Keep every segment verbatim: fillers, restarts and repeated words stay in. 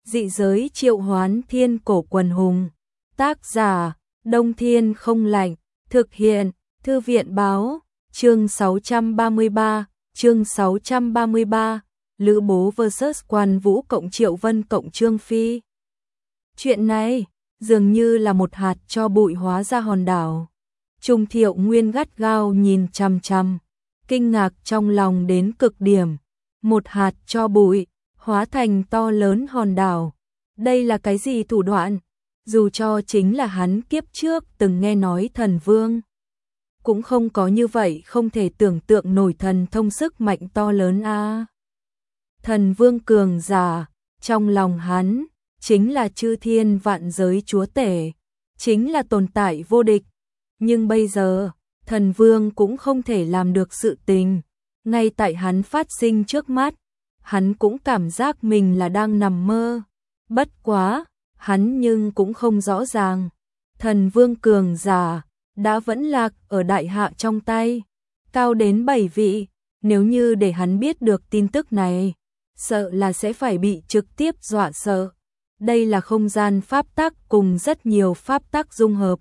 Dị giới triệu hoán thiên cổ quần hùng. Tác giả, Đông Thiên Không Lạnh. Thực hiện, Thư viện báo. Chương sáu trăm ba mươi ba. Chương sáu trăm ba mươi ba. Lữ Bố versus Quan Vũ cộng Triệu Vân cộng Trương Phi. Chuyện này dường như là một hạt cho bụi hóa ra hòn đảo. Trung Thiệu Nguyên gắt gao nhìn chằm chằm, kinh ngạc trong lòng đến cực điểm. Một hạt cho bụi hóa thành to lớn hòn đảo. Đây là cái gì thủ đoạn? Dù cho chính là hắn kiếp trước từng nghe nói thần vương, cũng không có như vậy, không thể tưởng tượng nổi thần thông sức mạnh to lớn a. À. Thần vương cường giả, trong lòng hắn chính là chư thiên vạn giới chúa tể, chính là tồn tại vô địch. Nhưng bây giờ, thần vương cũng không thể làm được sự tình. Ngay tại hắn phát sinh trước mắt, hắn cũng cảm giác mình là đang nằm mơ. Bất quá, hắn nhưng cũng không rõ ràng. Thần vương cường giả đã vẫn lạc ở đại hạ trong tay, cao đến bảy vị. Nếu như để hắn biết được tin tức này, sợ là sẽ phải bị trực tiếp dọa sợ. Đây là không gian pháp tắc cùng rất nhiều pháp tắc dung hợp.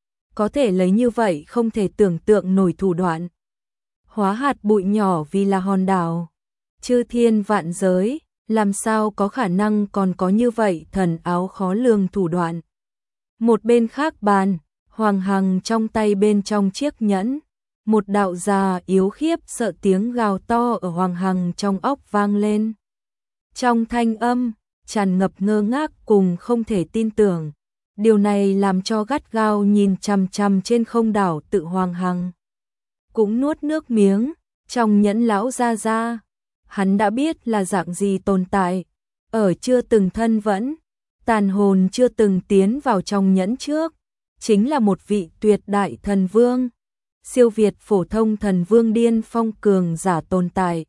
Có thể lấy như vậy không thể tưởng tượng nổi thủ đoạn. Hóa hạt bụi nhỏ vì là hòn đảo. Chư thiên vạn giới, làm sao có khả năng còn có như vậy thần áo khó lường thủ đoạn. Một bên khác bàn, Hoàng Hằng trong tay bên trong chiếc nhẫn. Một đạo già yếu khiếp sợ tiếng gào to ở Hoàng Hằng trong óc vang lên. Trong thanh âm, tràn ngập ngơ ngác cùng không thể tin tưởng. Điều này làm cho gắt gao nhìn chằm chằm trên không đảo tự Hoàng Hằng cũng nuốt nước miếng. Trong nhẫn lão ra ra, hắn đã biết là dạng gì tồn tại. Ở chưa từng thân vẫn, tàn hồn chưa từng tiến vào trong nhẫn trước, chính là một vị tuyệt đại thần vương, siêu việt phổ thông thần vương điên phong cường giả tồn tại.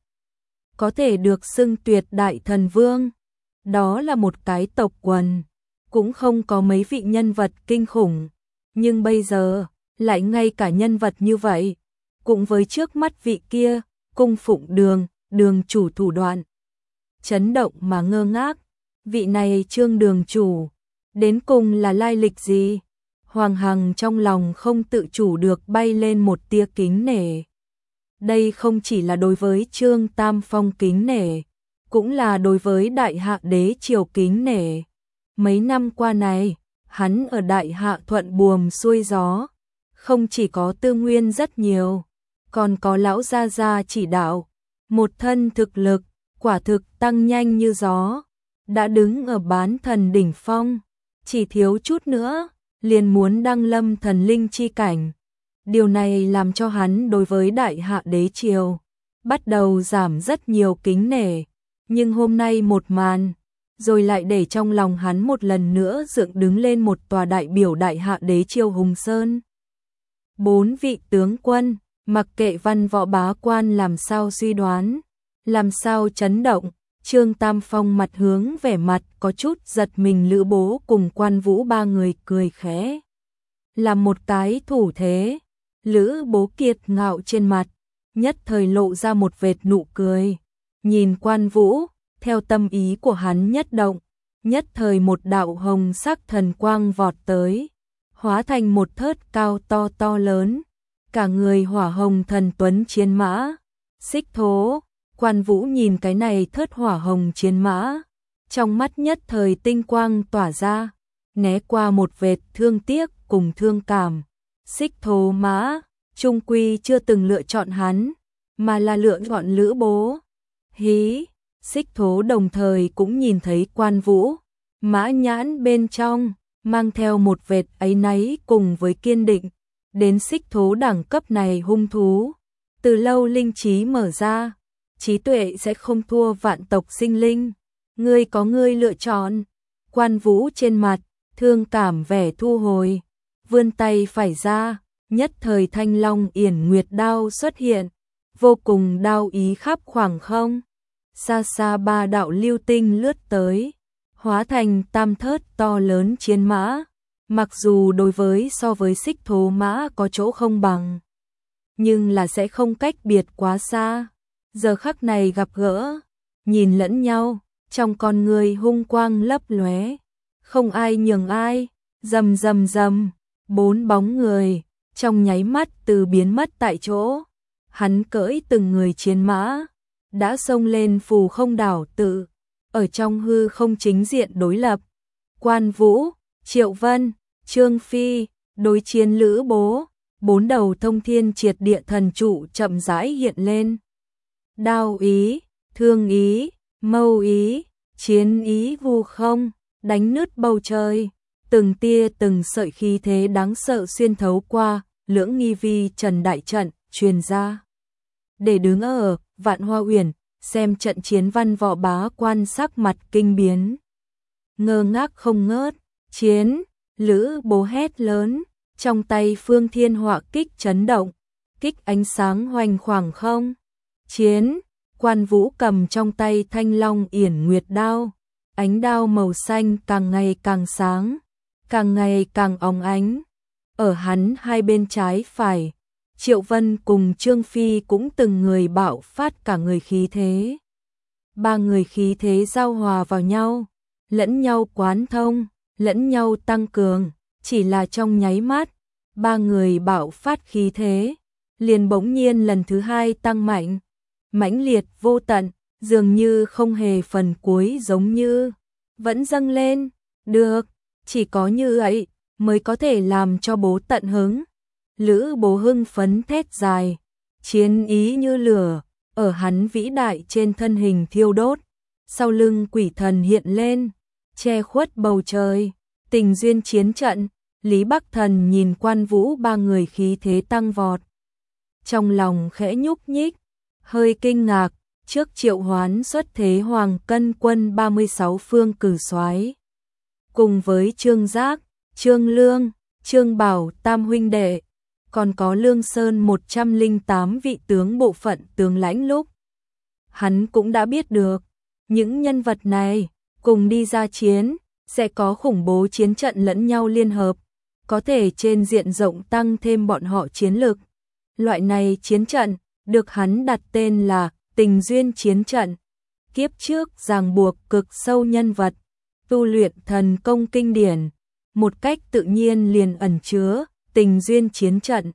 Có thể được xưng tuyệt đại thần vương, đó là một cái tộc quần, cũng không có mấy vị nhân vật kinh khủng. Nhưng bây giờ, lại ngay cả nhân vật như vậy, cũng với trước mắt vị kia, cung phụng đường, đường chủ thủ đoạn. Chấn động mà ngơ ngác, vị này Trương đường chủ, đến cùng là lai lịch gì? Hoàng Hằng trong lòng không tự chủ được bay lên một tia kính nể. Đây không chỉ là đối với Trương Tam Phong kính nể, cũng là đối với Đại Hạ đế triều kính nể. Mấy năm qua này, hắn ở Đại Hạ thuận buồm xuôi gió, không chỉ có tư nguyên rất nhiều, còn có lão gia gia chỉ đạo, một thân thực lực, quả thực tăng nhanh như gió, đã đứng ở bán thần đỉnh phong, chỉ thiếu chút nữa, liền muốn đăng lâm thần linh chi cảnh. Điều này làm cho hắn đối với Đại Hạ đế triều bắt đầu giảm rất nhiều kính nể, nhưng hôm nay một màn, rồi lại để trong lòng hắn một lần nữa dựng đứng lên một tòa đại biểu Đại Hạ đế triều hùng sơn. Bốn vị tướng quân, mặc kệ văn võ bá quan làm sao suy đoán, làm sao chấn động, Trương Tam Phong mặt hướng vẻ mặt có chút giật mình. Lữ Bố cùng Quan Vũ ba người cười khẽ, làm một cái thủ thế. Lữ Bố kiệt ngạo trên mặt, nhất thời lộ ra một vệt nụ cười. Nhìn Quan Vũ, theo tâm ý của hắn nhất động, nhất thời một đạo hồng sắc thần quang vọt tới, hóa thành một thớt cao to to lớn, cả người hỏa hồng thần tuấn chiến mã. Xích Thố. Quan Vũ nhìn cái này thớt hỏa hồng chiến mã, trong mắt nhất thời tinh quang tỏa ra, né qua một vệt thương tiếc cùng thương cảm. Xích Thố mã, trung quy chưa từng lựa chọn hắn, mà là lựa chọn Lữ Bố. Hí, Xích Thố đồng thời cũng nhìn thấy Quan Vũ, mã nhãn bên trong, mang theo một vệt áy náy cùng với kiên định. Đến Xích Thố đẳng cấp này hung thú, từ lâu linh trí mở ra, trí tuệ sẽ không thua vạn tộc sinh linh. Ngươi có ngươi lựa chọn. Quan Vũ trên mặt, thương cảm vẻ thu hồi, vươn tay phải ra, nhất thời thanh long yển nguyệt đao xuất hiện, vô cùng đao ý khắp khoảng không. Xa xa ba đạo lưu tinh lướt tới, hóa thành tam thớt to lớn chiến mã. Mặc dù đối với so với Xích Thố mã có chỗ không bằng, nhưng là sẽ không cách biệt quá xa. Giờ khắc này gặp gỡ, nhìn lẫn nhau, trong con người hung quang lấp lóe, không ai nhường ai, rầm rầm rầm, bốn bóng người, trong nháy mắt từ biến mất tại chỗ. Hắn cưỡi từng người chiến mã, đã xông lên Phù Không đảo tự, ở trong hư không chính diện đối lập. Quan Vũ, Triệu Vân, Trương Phi, đối chiến Lữ Bố, bốn đầu thông thiên triệt địa thần trụ chậm rãi hiện lên. Đao ý, thương ý, mâu ý, chiến ý vu không, đánh nứt bầu trời, từng tia từng sợi khí thế đáng sợ xuyên thấu qua Lưỡng Nghi Vi Trần đại trận truyền ra. Để đứng ở Vạn Hoa Uyển, xem trận chiến văn võ bá quan sắc mặt kinh biến, ngơ ngác không ngớt. Chiến, Lữ Bố hét lớn, trong tay Phương Thiên Họa kích chấn động, kích ánh sáng hoành khoảng không. Chiến, Quan Vũ cầm trong tay Thanh Long Yển Nguyệt đao, ánh đao màu xanh càng ngày càng sáng, càng ngày càng óng ánh. Ở hắn hai bên trái phải, Triệu Vân cùng Trương Phi cũng từng người bạo phát cả người khí thế. Ba người khí thế giao hòa vào nhau, lẫn nhau quán thông, lẫn nhau tăng cường, chỉ là trong nháy mắt, ba người bạo phát khí thế, liền bỗng nhiên lần thứ hai tăng mạnh, mãnh liệt vô tận, dường như không hề phần cuối, giống như vẫn dâng lên. Được, chỉ có như vậy mới có thể làm cho bố tận hứng. Lữ Bố hưng phấn thét dài, chiến ý như lửa, ở hắn vĩ đại trên thân hình thiêu đốt, sau lưng quỷ thần hiện lên, che khuất bầu trời. Tình duyên chiến trận, Lý Bắc Thần nhìn Quan Vũ ba người khí thế tăng vọt, trong lòng khẽ nhúc nhích, hơi kinh ngạc, trước triệu hoán xuất thế Hoàng Cân quân ba mươi sáu phương cử soái, cùng với Trương Giác, Trương Lương, Trương Bảo tam huynh đệ, còn có Lương Sơn một trăm lẻ tám vị tướng bộ phận tướng lãnh, lúc hắn cũng đã biết được, những nhân vật này cùng đi ra chiến, sẽ có khủng bố chiến trận lẫn nhau liên hợp, có thể trên diện rộng tăng thêm bọn họ chiến lực. Loại này chiến trận được hắn đặt tên là Tình duyên chiến trận. Kiếp trước ràng buộc cực sâu nhân vật, tu luyện thần công kinh điển, một cách tự nhiên liền ẩn chứa tình duyên chiến trận.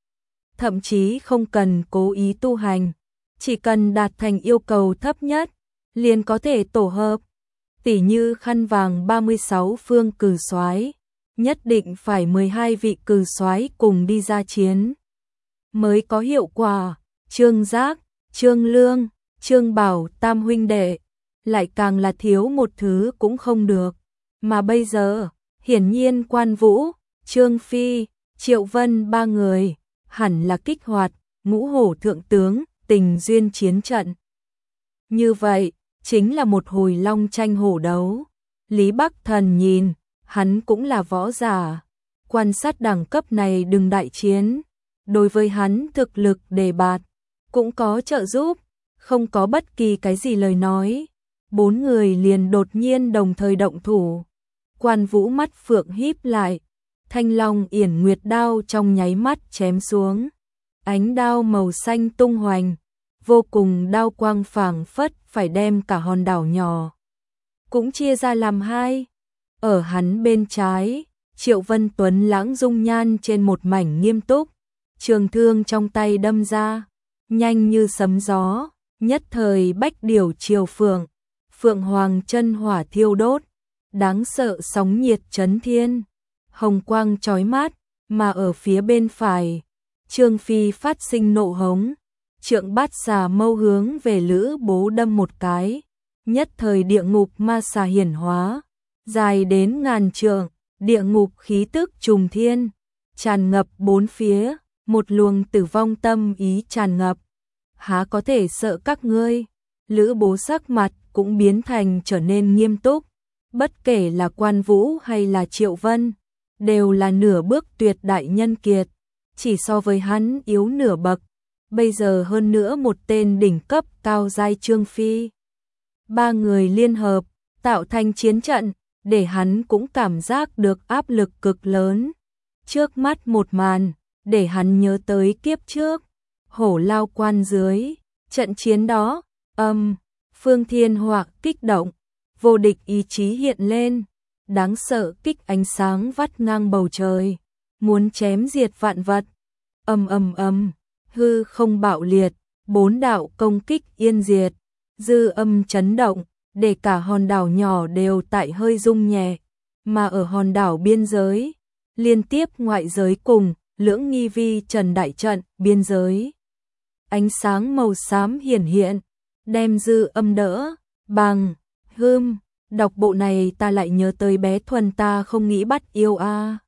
Thậm chí không cần cố ý tu hành, chỉ cần đạt thành yêu cầu thấp nhất, liền có thể tổ hợp. Tỉ như khăn vàng ba mươi sáu phương cử soái, nhất định phải mười hai vị cử soái cùng đi ra chiến mới có hiệu quả. Trương Giác, Trương Lương, Trương Bảo tam huynh đệ, lại càng là thiếu một thứ cũng không được. Mà bây giờ, hiển nhiên Quan Vũ, Trương Phi, Triệu Vân ba người, hẳn là kích hoạt ngũ hổ thượng tướng tình duyên chiến trận. Như vậy, chính là một hồi long tranh hổ đấu. Lý Bắc Thần nhìn, hắn cũng là võ giả, quan sát đẳng cấp này đừng đại chiến, đối với hắn thực lực đề bạt, cũng có trợ giúp, không có bất kỳ cái gì lời nói. Bốn người liền đột nhiên đồng thời động thủ. Quan Vũ mắt phượng híp lại, Thanh Long Yển Nguyệt đao trong nháy mắt chém xuống, ánh đao màu xanh tung hoành, vô cùng đao quang phảng phất phải đem cả hòn đảo nhỏ cũng chia ra làm hai. Ở hắn bên trái, Triệu Vân Tuấn lãng dung nhan trên một mảnh nghiêm túc, trường thương trong tay đâm ra, nhanh như sấm gió, nhất thời bách điểu triều phượng, phượng hoàng chân hỏa thiêu đốt, đáng sợ sóng nhiệt chấn thiên, hồng quang chói mắt. Mà ở phía bên phải, Trương Phi phát sinh nộ hống, trượng bát xà mâu hướng về Lữ Bố đâm một cái, nhất thời địa ngục ma xà hiển hóa, dài đến ngàn trượng, địa ngục khí tức trùng thiên, tràn ngập bốn phía, một luồng tử vong tâm ý tràn ngập. Há có thể sợ các ngươi? Lữ Bố sắc mặt cũng biến thành trở nên nghiêm túc, bất kể là Quan Vũ hay là Triệu Vân, đều là nửa bước tuyệt đại nhân kiệt, chỉ so với hắn yếu nửa bậc. Bây giờ hơn nữa một tên đỉnh cấp cao giai Trương Phi. Ba người liên hợp, tạo thành chiến trận, để hắn cũng cảm giác được áp lực cực lớn. Trước mắt một màn, để hắn nhớ tới kiếp trước, Hổ Lao Quan dưới, trận chiến đó, âm, Phương Thiên Họa kích động, vô địch ý chí hiện lên, đáng sợ kích ánh sáng vắt ngang bầu trời, muốn chém diệt vạn vật. Ầm ầm ầm, hư không bạo liệt, bốn đạo công kích yên diệt, dư âm chấn động, để cả hòn đảo nhỏ đều tại hơi rung nhẹ, mà ở hòn đảo biên giới, liên tiếp ngoại giới cùng Lưỡng Nghi Vi Trần đại trận biên giới. Ánh sáng màu xám hiển hiện, đem dư âm đỡ, bằng, hươm, đọc bộ này ta lại nhớ tới bé Thuần ta không nghĩ bắt yêu a. À.